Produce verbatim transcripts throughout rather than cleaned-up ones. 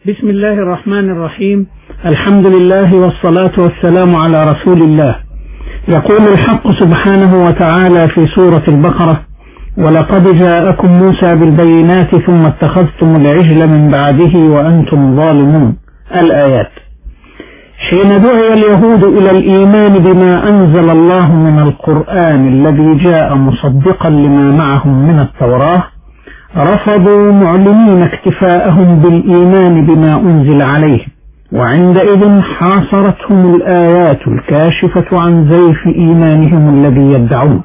بسم الله الرحمن الرحيم. الحمد لله والصلاة والسلام على رسول الله. يقول الحق سبحانه وتعالى في سورة البقرة: ولقد جاءكم موسى بالبينات ثم اتخذتم العجل من بعده وأنتم ظالمون. الآيات. حين دعي اليهود إلى الإيمان بما أنزل الله من القرآن الذي جاء مصدقا لما معهم من التوراة، رفضوا معلنين اكتفاءهم بالإيمان بما أنزل عليهم، وعندئذ حاصرتهم الآيات الكاشفة عن زيف إيمانهم الذي يدعون.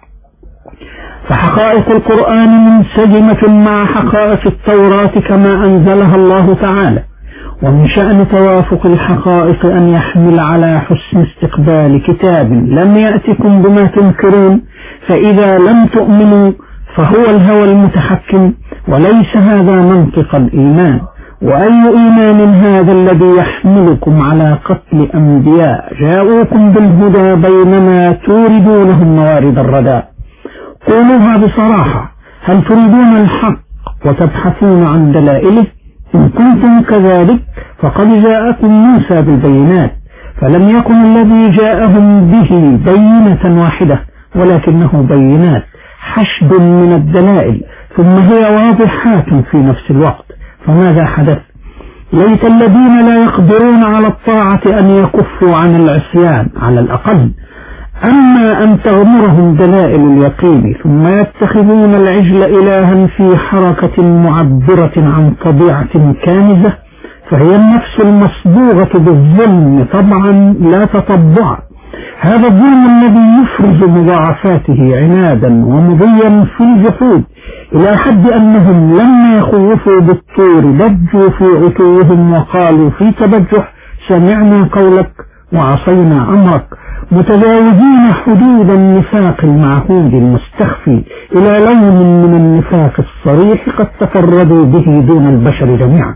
فحقائق القرآن منسجمة مع حقائق التوراة كما أنزلها الله تعالى، ومن شأن توافق الحقائق أن يحمل على حسن استقبال كتاب لم يأتكم بما تنكرون، فإذا لم تؤمنوا فهو الهوى المتحكم، وليس هذا منطق الإيمان. وأي إيمان هذا الذي يحملكم على قتل أنبياء جاءوكم بالهدى بينما توردونهم موارد الردى؟ قولوها بصراحة، هل تريدون الحق وتبحثون عن دلائله؟ إن كنتم كذلك فقد جاءكم موسى بالبينات، فلم يكن الذي جاءهم به بينة واحدة، ولكنه بينات حشد من الدلائل، ثم هي واضحات في نفس الوقت. فماذا حدث؟ ليت الذين لا يقدرون على الطاعة أن يكفوا عن العصيان على الأقل، أما أن تغمرهم دلائل اليقين ثم يتخذون العجل إلها في حركة معبرة عن طبيعة كامزة، فهي النفس المصبوغة بالظلم طبعا لا تطبعا. هذا الظلم الذي يفرز مضاعفاته عنادا ومضيا في الجحود، إلى حد أنهم لما يخوفوا بالطور ضجوا في عتوهم وقالوا في تبجح: سمعنا قولك وعصينا أمرك، متجاوزين حدود النفاق المعهود المستخفي إلى لون من النفاق الصريح قد تفردوا به دون البشر جميعا.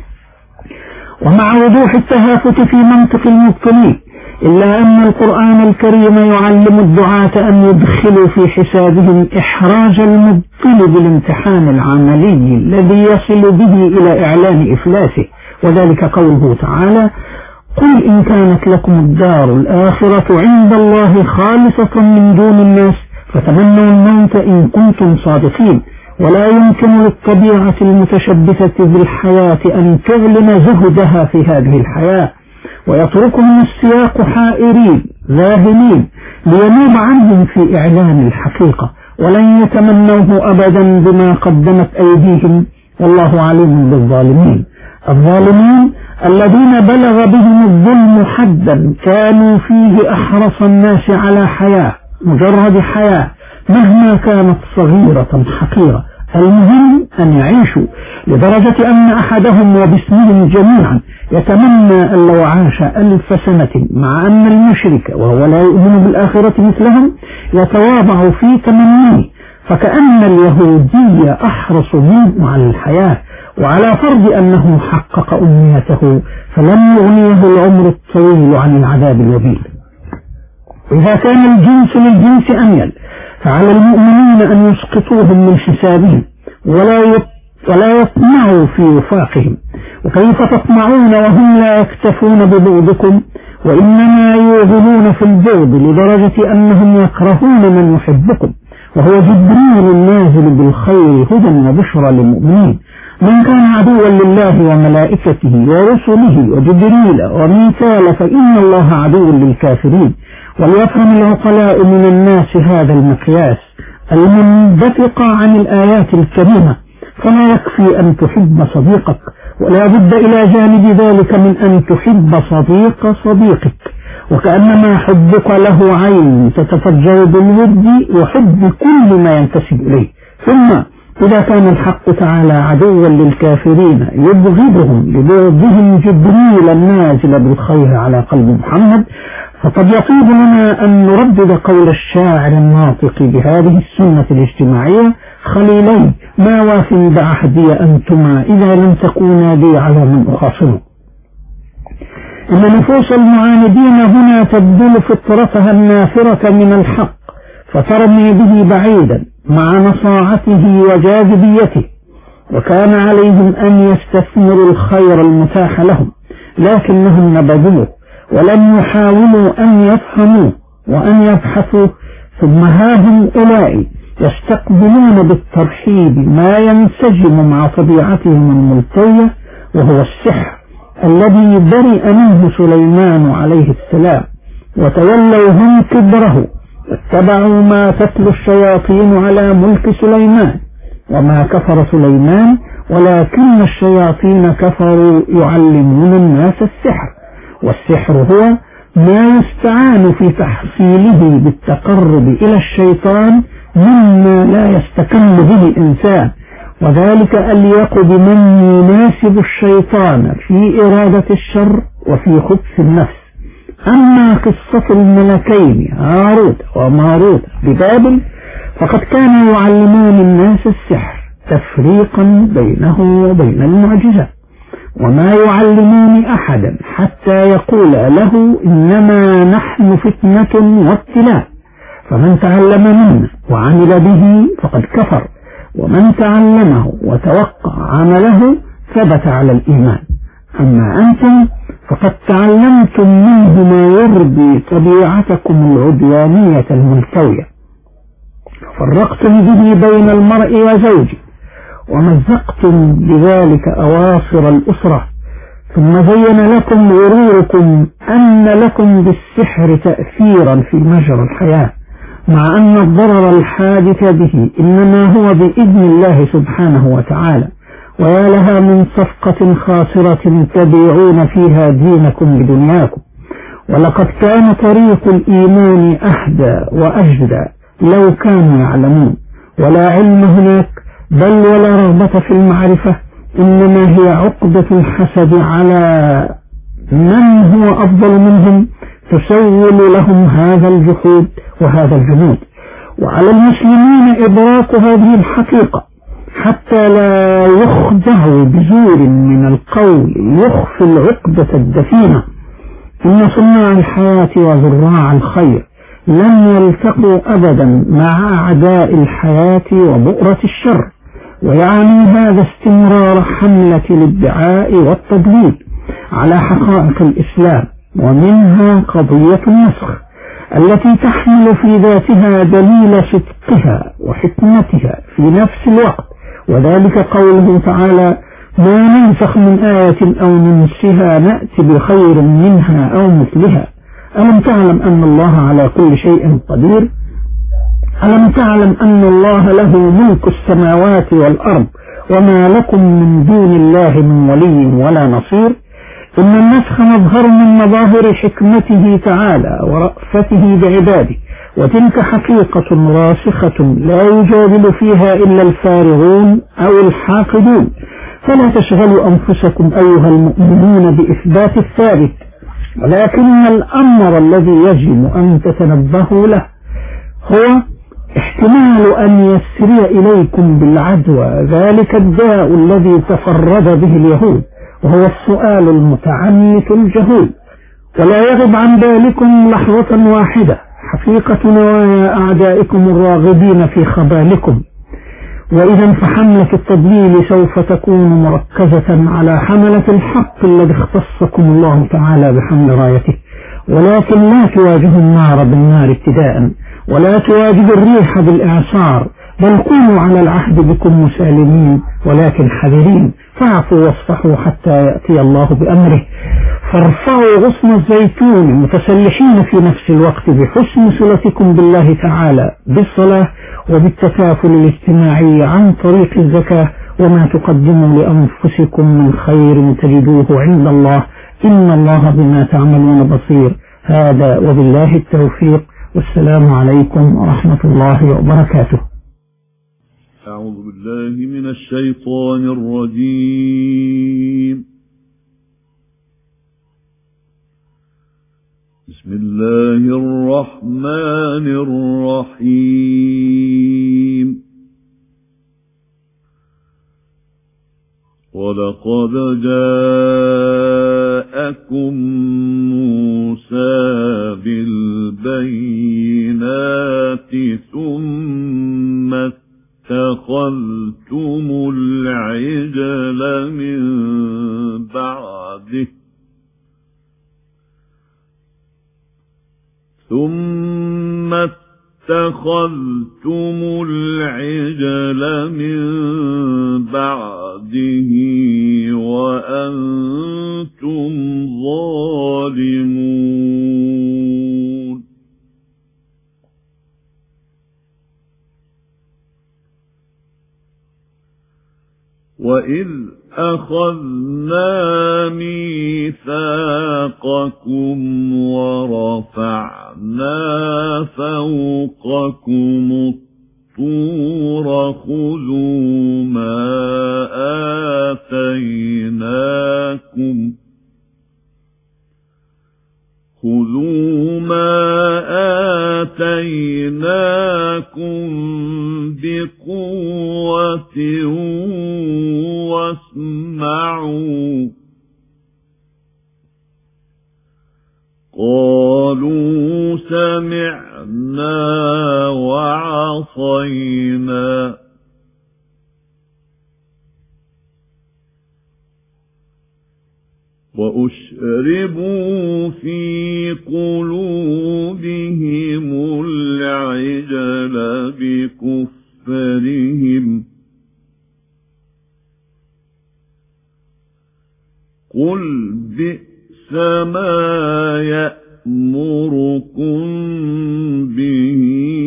ومع وضوح التهافت في منطق المبطلين، إلا أن القرآن الكريم يعلم الدعاة أن يدخلوا في حسابهم إحراج المبطل بالامتحان العملي الذي يصل به إلى إعلان إفلاسه، وذلك قوله تعالى: قل إن كانت لكم الدار الآخرة عند الله خالصة من دون الناس فتمنوا الموت إن كنتم صادقين. ولا يمكن للطبيعة المتشبثة بالحياة أن تعلن زهدها في هذه الحياة، ويتركهم السياق حائرين ذاهلين لينوب عنهم في إعلان الحقيقة، ولن يتمنوه أبدا بما قدمت أيديهم، والله عليم بالظالمين. الظالمين الذين بلغ بهم الظلم حدا كانوا فيه أحرص الناس على حياة، مجرد حياة مهما كانت صغيرة حقيرة، المهم أن يعيشوا، لدرجة أن أحدهم وباسمهم جميعا يتمنى أن لو عاش ألف سنة، مع أن المشرك وهو لا يؤمن بالآخرة مثلهم يتواضع في تمنيه، فكأن اليهودي أحرص منه على الحياة، وعلى فرض أنه حقق أمنيته فلم يغنيه العمر الطويل عن العذاب الوبيل. إذا كان الجنس للجنس أميل، فعلى المؤمنين أن يسقطوهم من حسابهم ولا ولا يطمعوا في وفاقهم. وكيف تطمعون وهم لا يكتفون ببغضكم، وإنما يوغلون في البغض لدرجة أنهم يكرهون من يحبكم، وهو جبريل النازل بالخير هدى وبشرى للمؤمنين. من كان عدوا لله وملائكته ورسله وجبريل وميكال فإن الله عدو للكافرين. وليفهم العقلاء من الناس هذا المقياس المنبثق عن الآيات الكريمة، فلا يكفي أن تحب صديقك، ولا بد إلى جانب ذلك من أن تحب صديق صديقك، وكأنما حبك له عين تتفجر بالود وحب كل ما ينتسب إليه. ثم إذا كان الحق تعالى عدوا للكافرين يبغضهم لبغضهم جبريل النازل بالخير على قلب محمد، فقد يطيب لنا أن نردد قول الشاعر الناطق بهذه السنة الاجتماعية: خليلي ما واف بعهدي أنتما إذا لم تكونا لي على من أخاصمه. إن نفوس المعاندين هنا تبذل فطرتها النافرة من الحق فترمي به بعيدا مع نصاعته وجاذبيته، وكان عليهم أن يستثمروا الخير المتاح لهم، لكنهم نبذوه ولم يحاولوا أن يفهموه وأن يبحثوا. ثم ها هم أولئك يستقبلون بالترحيب ما ينسجم مع طبيعتهم الملتوية، وهو السحر الذي برئ منه سليمان عليه السلام، وتولوا هم كبره واتبعوا ما تتلو الشياطين على ملك سليمان. وما كفر سليمان ولكن الشياطين كفروا يعلمون الناس السحر، والسحر هو ما يستعان في تحصيله بالتقرب إلى الشيطان مما لا يستكل به الإنسان، وذلك أليق بمن يناسب الشيطان في إرادة الشر وفي خبث النفس. أما قصة الملكين هاروت وماروت ببابل فقد كانوا يعلمان الناس السحر تفريقا بينه وبين المعجزة، وما يعلمان أحدا حتى يقول له إنما نحن فتنة وابتلاء، فمن تعلم منا وعمل به فقد كفر، ومن تعلمه وتوقع عمله ثبت على الإيمان. أما أنتم فقد تعلمتم منه ما يرضي طبيعتكم العدوانية الملتوية، فرقتم به بين المرء وزوجه، ومزقتم بذلك أواصر الأسرة، ثم زين لكم غروركم أن لكم بالسحر تأثيرا في مجرى الحياة، مع أن الضرر الحادث به إنما هو بإذن الله سبحانه وتعالى. ويا لها من صفقة خاسرة تبيعون فيها دينكم بدنياكم. ولقد كان طريق الإيمان أهدى وأجدى لو كانوا يعلمون، ولا علم هناك بل ولا رغبة في المعرفة، إنما هي عقدة الحسد على من هو أفضل منهم تسول لهم هذا الجحود وهذا الجنود. وعلى المسلمين إدراك هذه الحقيقة حتى لا يخدعوا بزور من القول يخفي العقدة الدفينة. إن صناع الحياة وزراع الخير لن يلتقوا أبدا مع أعداء الحياة وبؤرة الشر، ويعني هذا استمرار حملة الادعاء والتضليل على حقائق الإسلام، ومنها قضية النسخ التي تحمل في ذاتها دليل صدقها وحكمتها في نفس الوقت، وذلك قوله تعالى: ما ننسخ من آية أو ننسها نأتي بخير منها أو مثلها. ألم تعلم أن الله على كل شيء قدير؟ ألم تعلم أن الله له ملك السماوات والأرض وما لكم من دون الله من ولي ولا نصير؟ إن النسخ مظهر من مظاهر حكمته تعالى ورأفته بعباده، وتلك حقيقة راسخة لا يجادل فيها إلا الفارغون أو الحاقدون. فلا تشغلوا أنفسكم أيها المؤمنون بإثبات الثابت، ولكن الأمر الذي يجب أن تتنبهوا له هو احتمال أن يسري إليكم بالعدوى ذلك الداء الذي تفرد به اليهود، وهو السؤال المتعنت الجهول. ولا يغب عن بالكم لحظة واحدة حقيقة نوايا أعدائكم الراغبين في خبالكم، وإذا فحملة التضليل سوف تكون مركزة على حملة الحق الذي اختصكم الله تعالى بحمل رايته، ولكن لا تواجهوا النار بالنار ابتداء، ولا تواجهوا الريح بالإعصار، بل كونوا على العهد بكم مسالمين ولكن حذرين، فاعفوا واصفحوا حتى يأتي الله بأمره. فارفعوا غصن الزيتون متسلحين في نفس الوقت بحسن صلتكم بالله تعالى بالصلاة وبالتكافل الاجتماعي عن طريق الزكاة، وما تقدموا لأنفسكم من خير تجدوه عند الله، إن الله بما تعملون بصير. هذا وبالله التوفيق، والسلام عليكم ورحمة الله وبركاته. أعوذ بالله من الشيطان الرجيم. بسم الله الرحمن الرحيم. ولقد جاءكم موسى بالبينات ثم اتخذتم العجل بعده ثم اتخذتم العجل من بعده وأنتم ظالمون وإذ أخذنا ميثاقكم ورفعنا فوقكم الطور خذوا ما آتيناكم خذوا ما آتيناكم بقوة واسمعوا قالوا سمعنا وعصينا وأشربوا في قلوبهم العجل بكفرهم قل بئس ما يأمركم به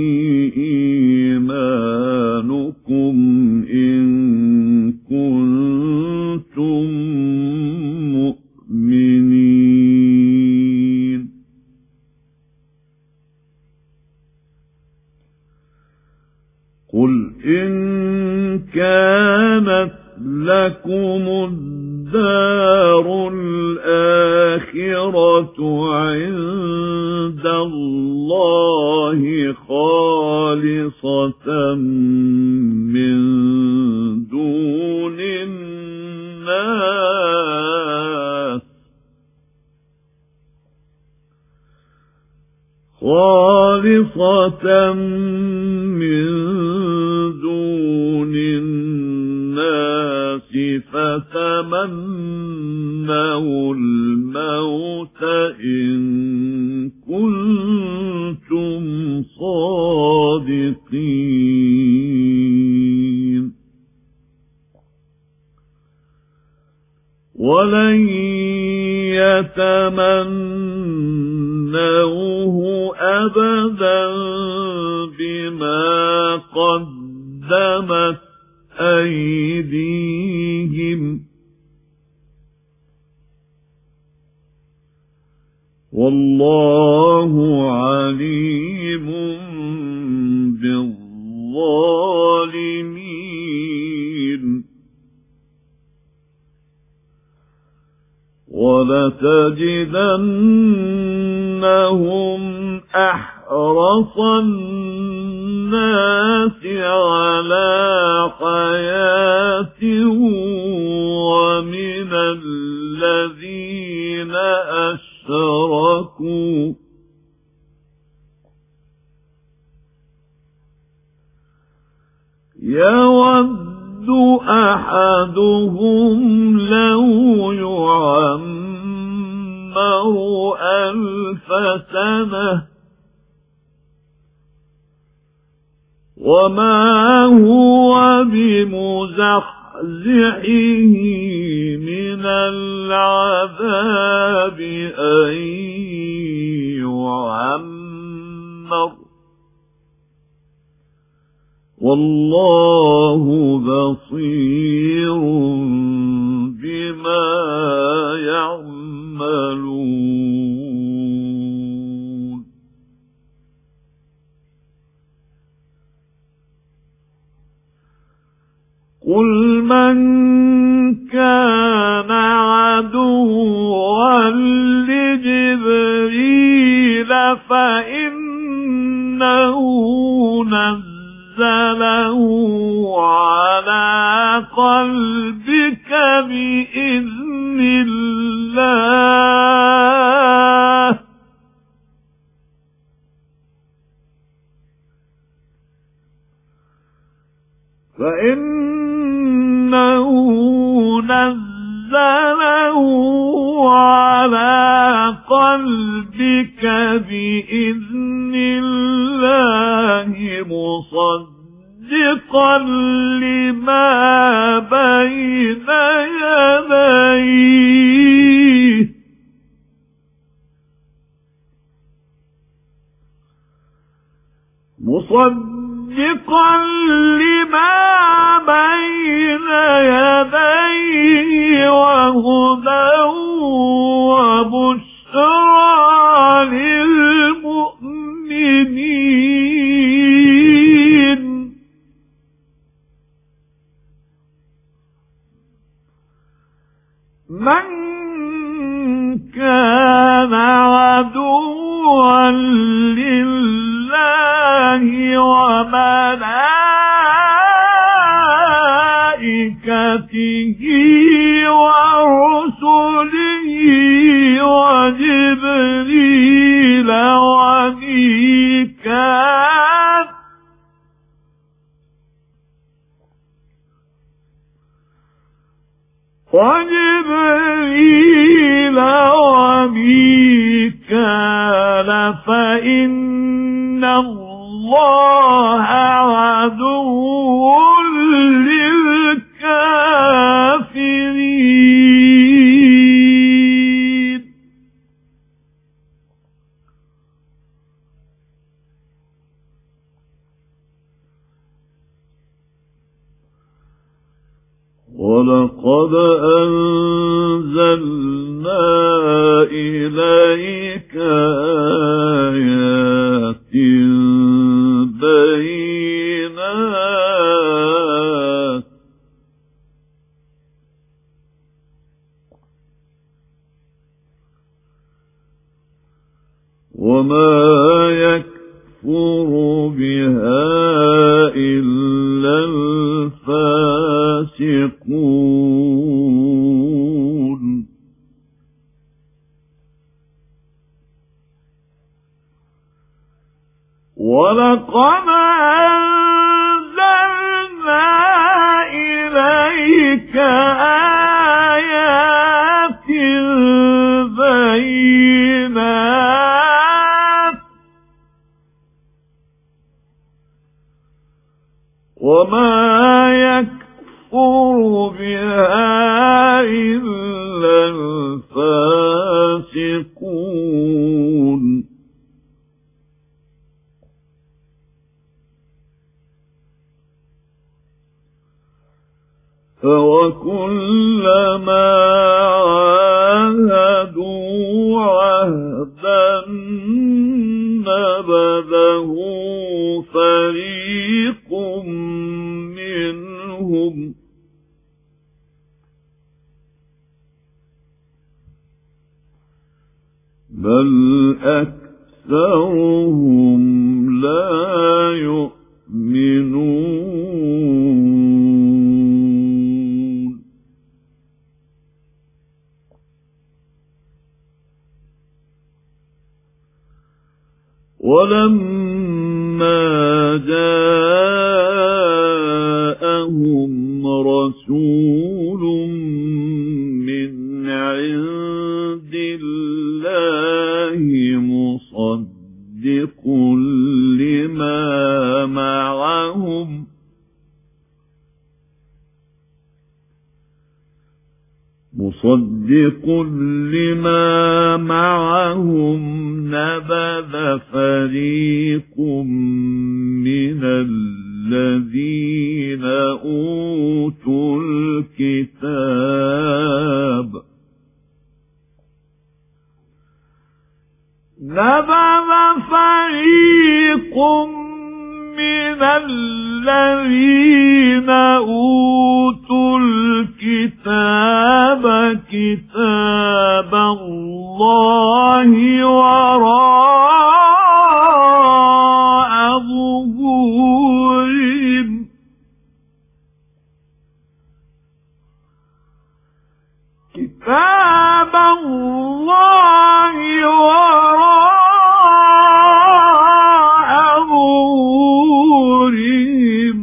إيمانكم إن كنتم مؤمنين قل إن كانت لكم الدار الآخرة عند الله خالصة من دون الناس خالصة من دون الناس فتمنوا الموت إن كنتم صادقين ولن يتمنوه أبدا بما قدمت أيديهم والله عليم بالظالمين ولتجدنهم أحرص الناس على حياة ومن الذين أشركوا يود أحدهم لو يعمر ألف سنة وما هو بمزحزحه من العذاب أن يعمر والله بصير بما يعملون قل من كان عدوا لجبريل فإنه نزله على قلبك قلبك بإذن الله مصدقا لما بين يديه مصدقا لما بين يديه وهدى وبشرى للمؤمنين من كان عدوا لله وملائكته ورسله وجبريل وميكال وجبريل وميكال فإن الله عدو للكافرين ولقد أنزلنا إليك آيات بينات وما يكفر بها إلا الفاسقون ولقد أنزلنا إليك آيات بينات وما يكفر بها إلا الفاسقون فوكلما عاهدوا عهدا نبذه فريق منهم بل أكثرهم لا يؤمنون ولما جاءهم رسول من عند الله مصدق لما معهم مصدق لما معهم نبذ فريق من الذين أوتوا الكتاب نبذ فريق من الذين أوتوا الكتاب كتاب الله وراء ظهورهم كتاب الله وراء ظهورهم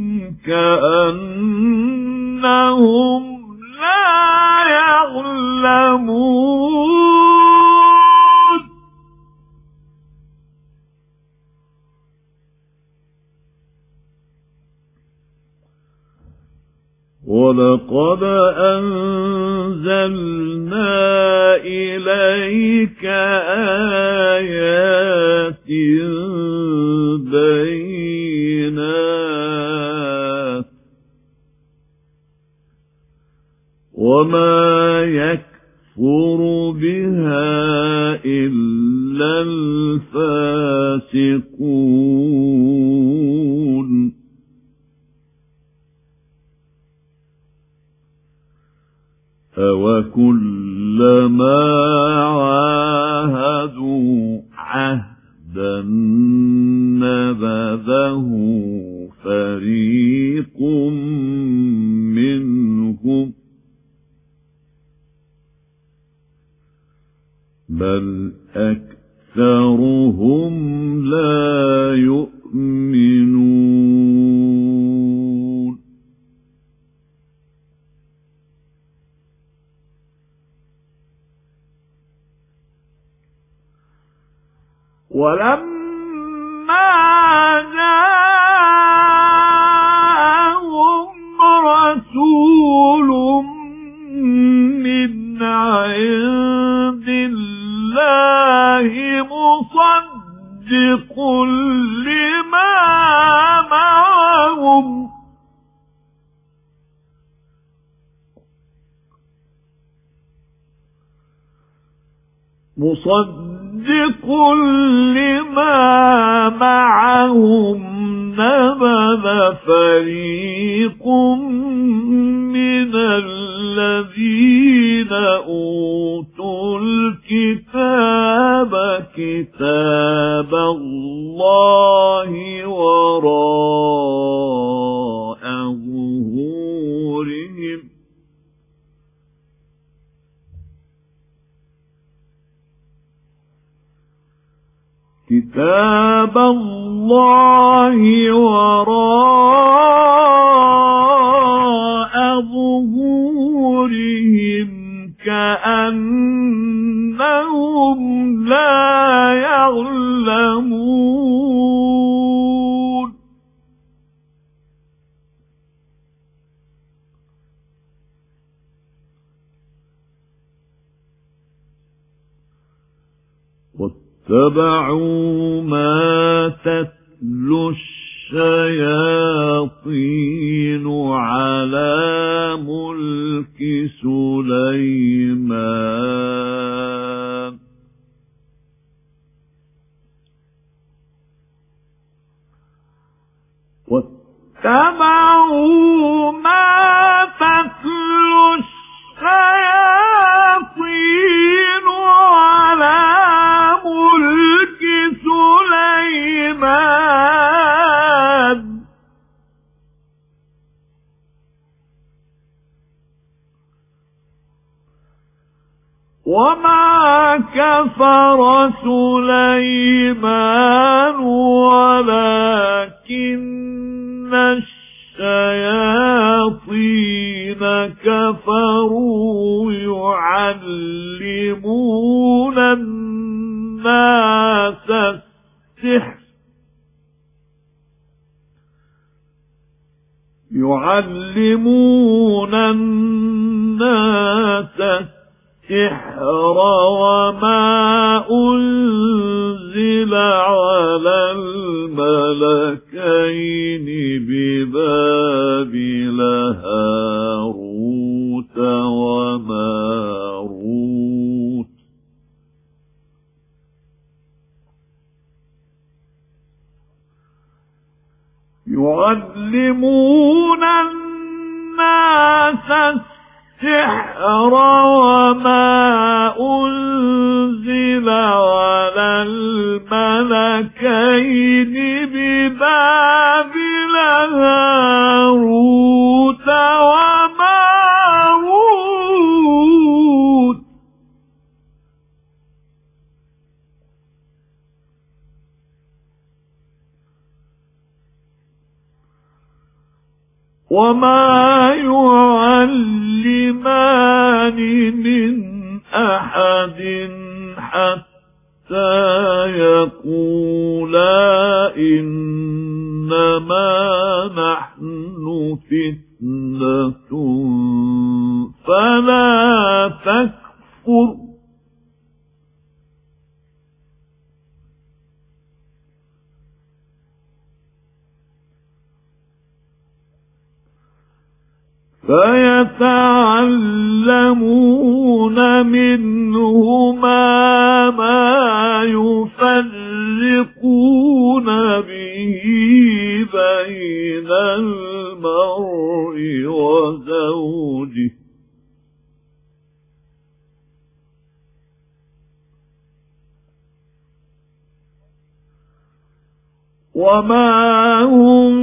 كأنهم لا يعلمون ولقد أنزلنا إليك آيات بينات وما يكفر بها إلا الفاسقون أَوَكُلَّمَا عَاهَدُوا عَهْدًا نَبَذَهُ فَرِيقٌ مِّنْهُمْ بَلْ أَكْثَرُهُمْ لَا يُؤْمِنُونَ ولما جاءهم رسول من عند الله مصدق لما معهم مصدق لما معهم نبذ فريق من الذين أوتوا الكتاب كتاب الله وراء ظهورهم كتاب الله وراء ظهورهم كأنهم لا يعلمون واتبعوا ما تتلو الشياطين على ملك سليمان واتبعوا ما تتلو الشياطين على ملك سليمان وما كفر سليمان ولكن الشياطين كفروا يعلمون الناس السحر يعلمون الناس السحر وما أنزل على الملكين ببابل هاروت وماروت يعلمون الناس السحر وما أنزل على الملكين ببابل هاروت وماروت وما يعلمان من أحد حتى يقولا إنما نحن فتنة فتنة فلا تكفر فيتعلمون منهما ما يفرقون به بين المرء وزوجه وما هم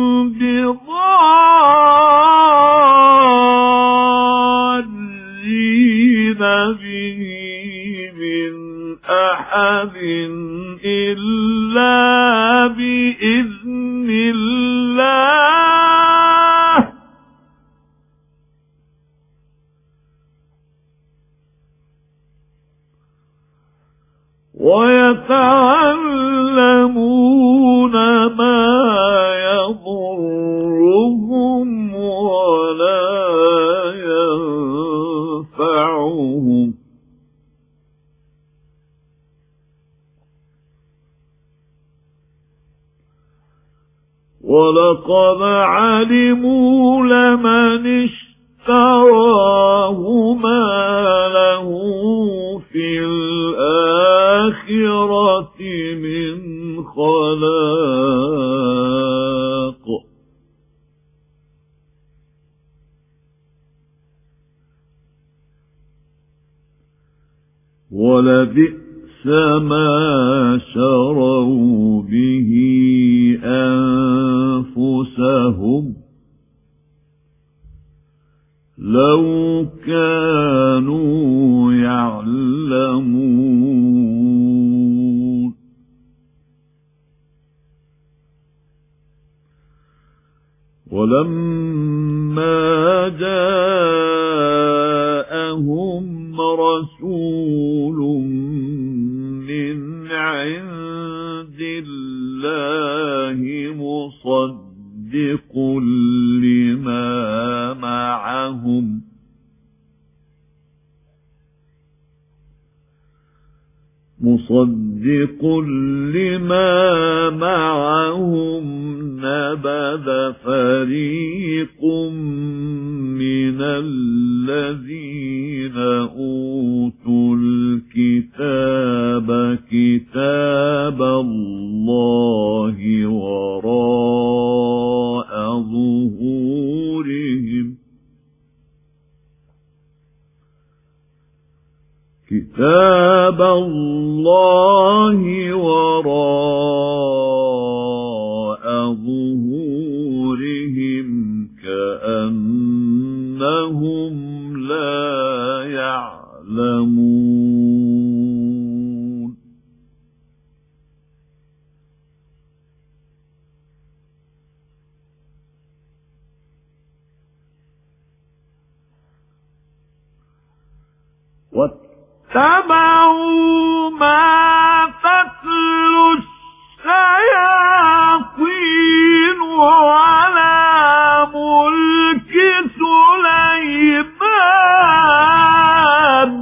بضارين به من أحد إلا بإذن الله ويتعلمون ما يضرهم ولا ينفعهم ولقد علموا لمن اشتراه ما له في الآخرة من خلاق ولبئس ما شروا به أنفسهم لو كانوا يعلمون ولما جاءهم رسول من عند الله مصدق لما معهم مصدق لما معهم نبذ فريق من الذين أوتوا الكتاب كتاب الله وراء ظهورهم كتاب الله وراء ظهورهم كأنهم لا يعلمون اتبعوا ما تتلو الشياطين على ملك سليمان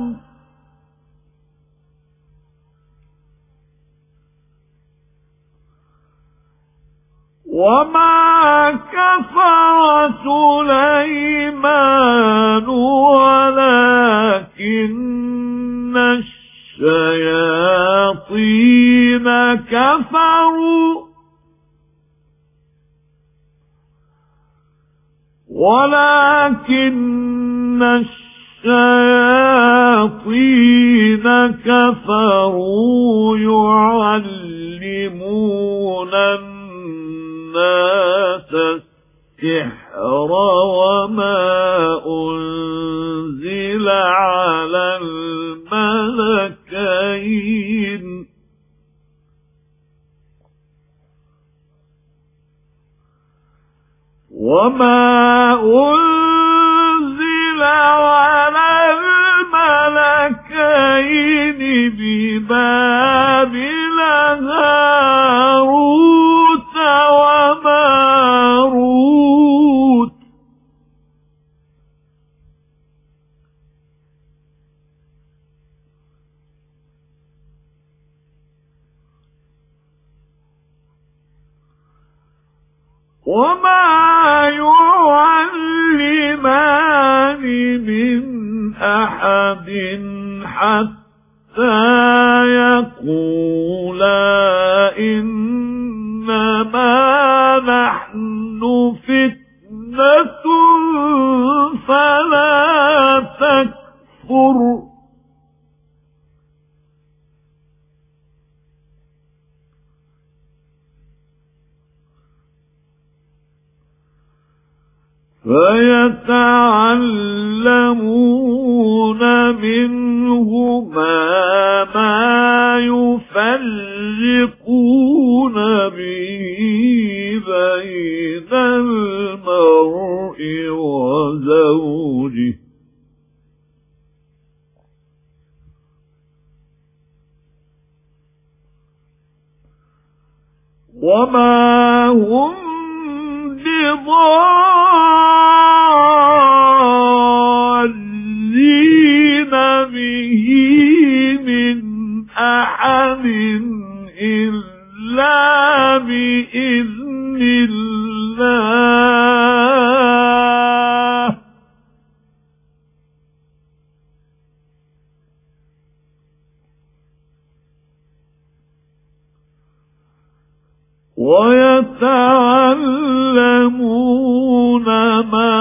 وما كفر سليمان ولكن الشياطين كفروا ولكن الشياطين كفروا يعلمون الناس السحر وما أنزل على الملكين وما أنزل على الملكين ببابل هاروت وماروت وما يعلمان من أحد حتى يقولا إنما نحن فتنة فلا تكفر فيتعلمون منهما ما يفرقون به بين المرء وزوجه وما هم بضارين به من أحد إلا بإذن الله ويتعلمون ما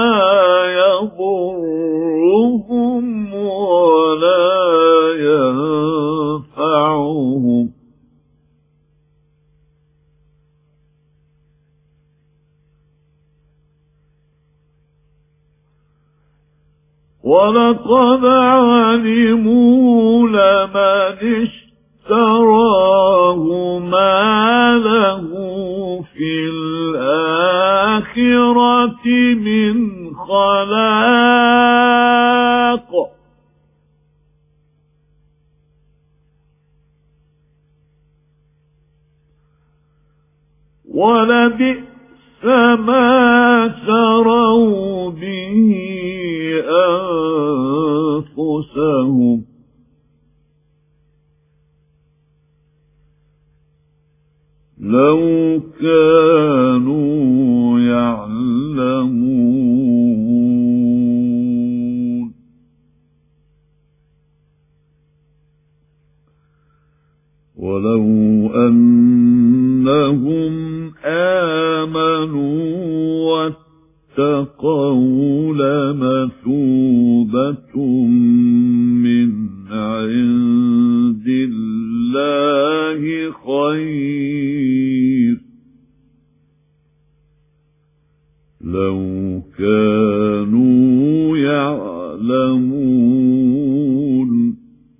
يضرهم ولا ينفعهم ولقد علموا لمن اشتراه ما له في الآخرة من خلاق ولبئس ما شروا به أنفسهم لو كانوا يعلمون ولو أنهم آمنوا واتقوا لمثوبة من عند الله خير لو كانوا يعلمون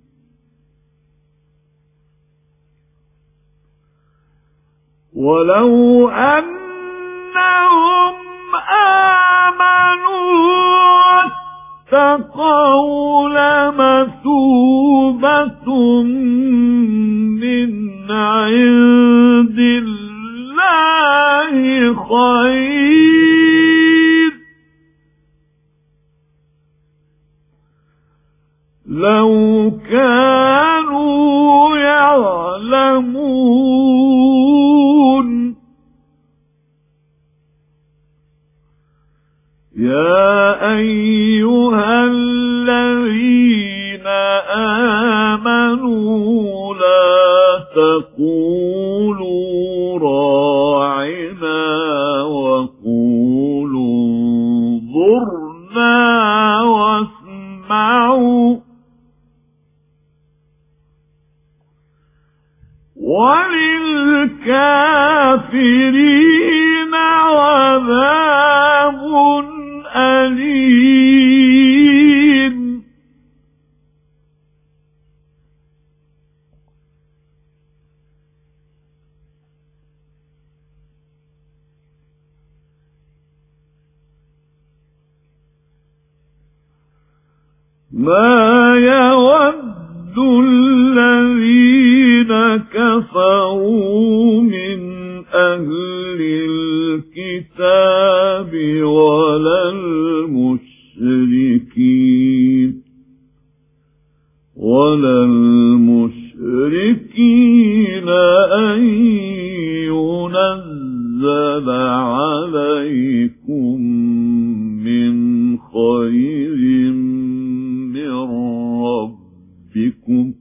ولو أنهم آمنوا واتقوا لمثوبة من عند الله خير لو كانوا يعلمون يا أيها الذين آمنوا لا تقولوا راعنا وقولوا انظرنا واسمعوا وللكافرين عذاب أليم ما يود الذين كفروا من أهل الكتاب ولا المشركين ولا المشركين أن ينزل يُنَزَّلَ عَلَيْكُم مِّنْ خَيْرٍ مِّن رَّبِّكُمْ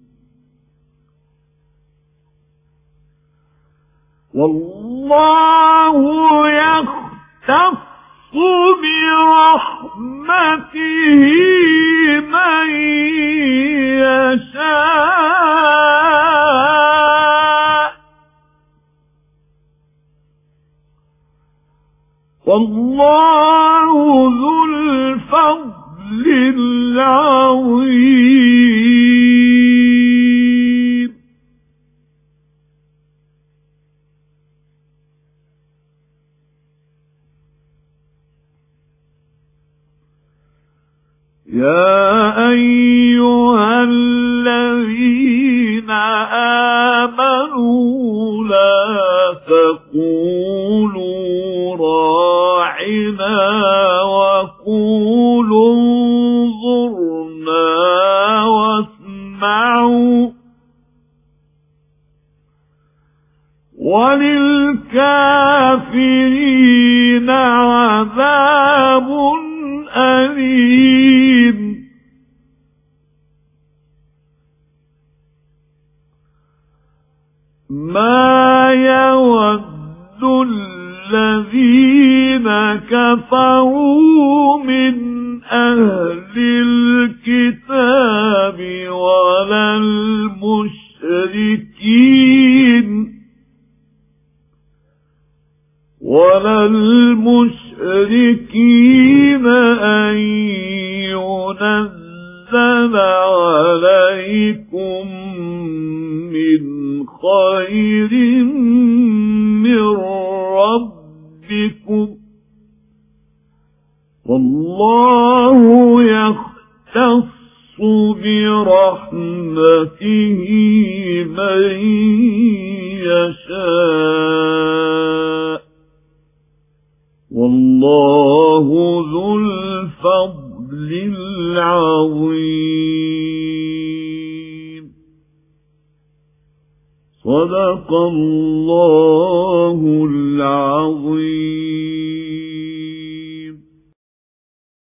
وَاللَّهُ يَخْتَصُّ بِرَحْمَتِهِ مَن يَشَاءُ وَاللَّهُ ذُو الْفَضْلِ الْعَظِيمِ. يا أيها الذين آمنوا لا تقولوا راعنا وقولوا انظرنا واسمعوا وللكافرين عذاب أليم. ما يود الذين كفروا من أهل الكتاب ولا المشركين ولا المشركين أن ينزل عليكم من خير من ربكم والله يختص برحمته من يشاء والله ذو الفضل العظيم. صدق الله العظيم.